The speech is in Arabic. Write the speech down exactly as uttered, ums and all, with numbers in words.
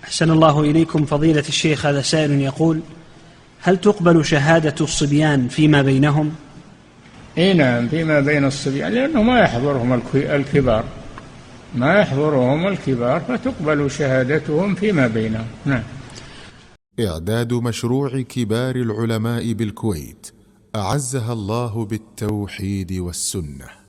أحسن الله إليكم فضيلة الشيخ. هذا سائل يقول: هل تقبل شهادة الصبيان فيما بينهم؟ اي نعم، فيما بين الصبيان، لأنه ما يحضرهم الكبار ما يحضرهم الكبار فتقبل شهادتهم فيما بينهم. نعم. إعداد مشروع كبار العلماء بالكويت أعزها الله بالتوحيد والسنة.